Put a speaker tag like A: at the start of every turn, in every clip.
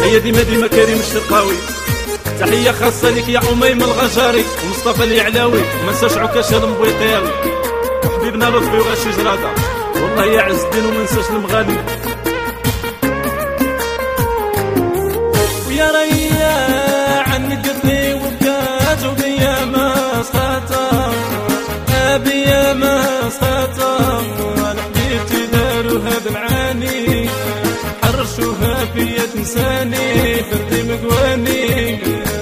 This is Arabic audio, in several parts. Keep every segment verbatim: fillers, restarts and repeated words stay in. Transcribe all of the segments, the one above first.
A: هي ديما ديما كريم الشرقاوي. تحية خاصة ليك يا أميمة الغجاري ومصطفى اليعلاوي، ومنساش عكاشة المبيطيل وحبيبنا لطفي وغاشي جرادة، والله يا عز الدين ومنساش المغالي. ويا ريا عني قتلي وبكات وبيا ما سخطا بيا ما سخطا، انا حبيبتي داروا هذا العاني حرشوها فيا تنساني فردي مقواني.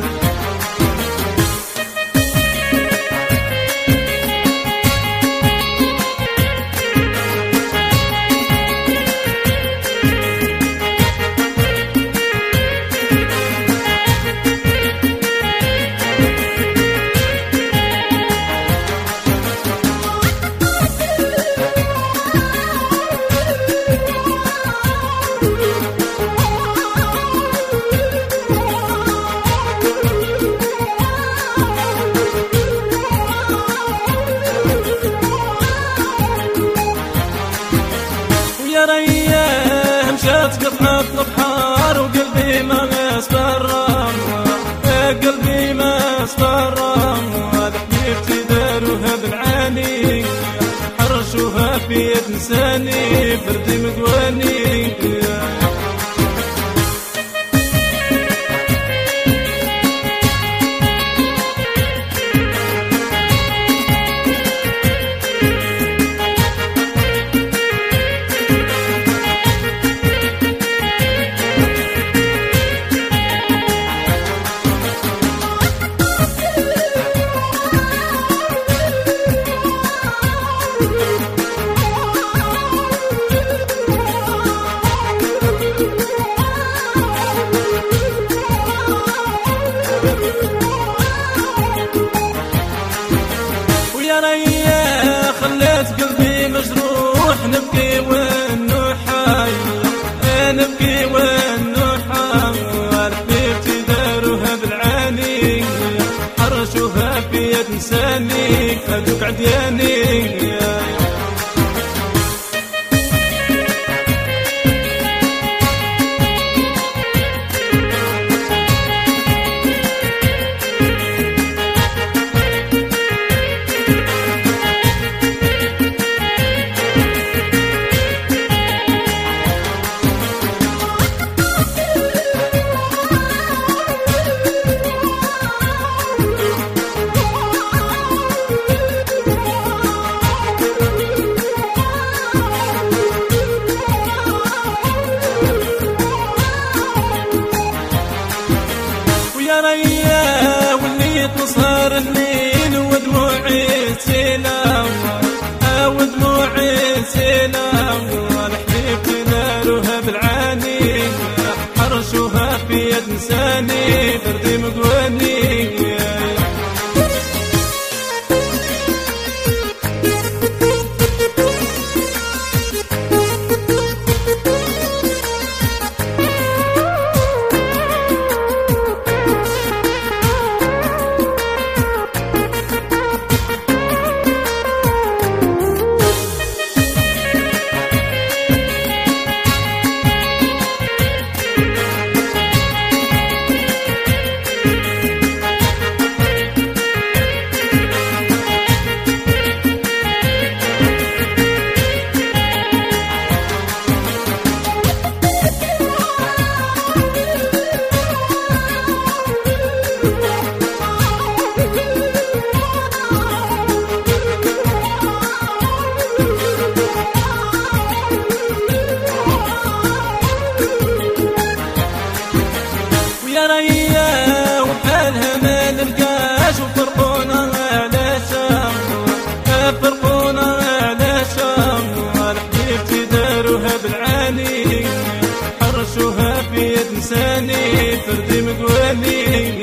A: يا ريا مشات قطعت البحر وقلبي ما اسفرم، قلبي ما اسفرم، هذا حبيبتي داروا هذا العاني حرشوها في تنساني فردي مقواني. ويا ريا خليت قلبي مجروح نبكي وانه حي، نبكي وانه حي، حبيبتي داروا هذا العاني حرشوها في تنساني هذوك عدياني. يا ريا واللي تسهر الليل ودموعي تسيلم ودموعي تسيلم، حبيبتي داروها بالعاني حرشوها في تنساني فردي مقواني. يا ريا وحالها ما نلقاش وفرقونا على شام فرقونا على شام، حبيبتي داروها بالعاني حرشوها في تنساني فردي مقواني.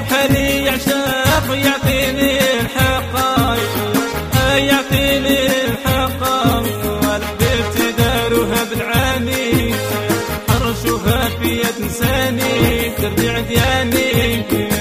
A: بحالي يعشق يعطيني الحقايق يعطيني الحقايق والحبيبتي داروها بالعاني حرشوها في يد نساني ترجع دياني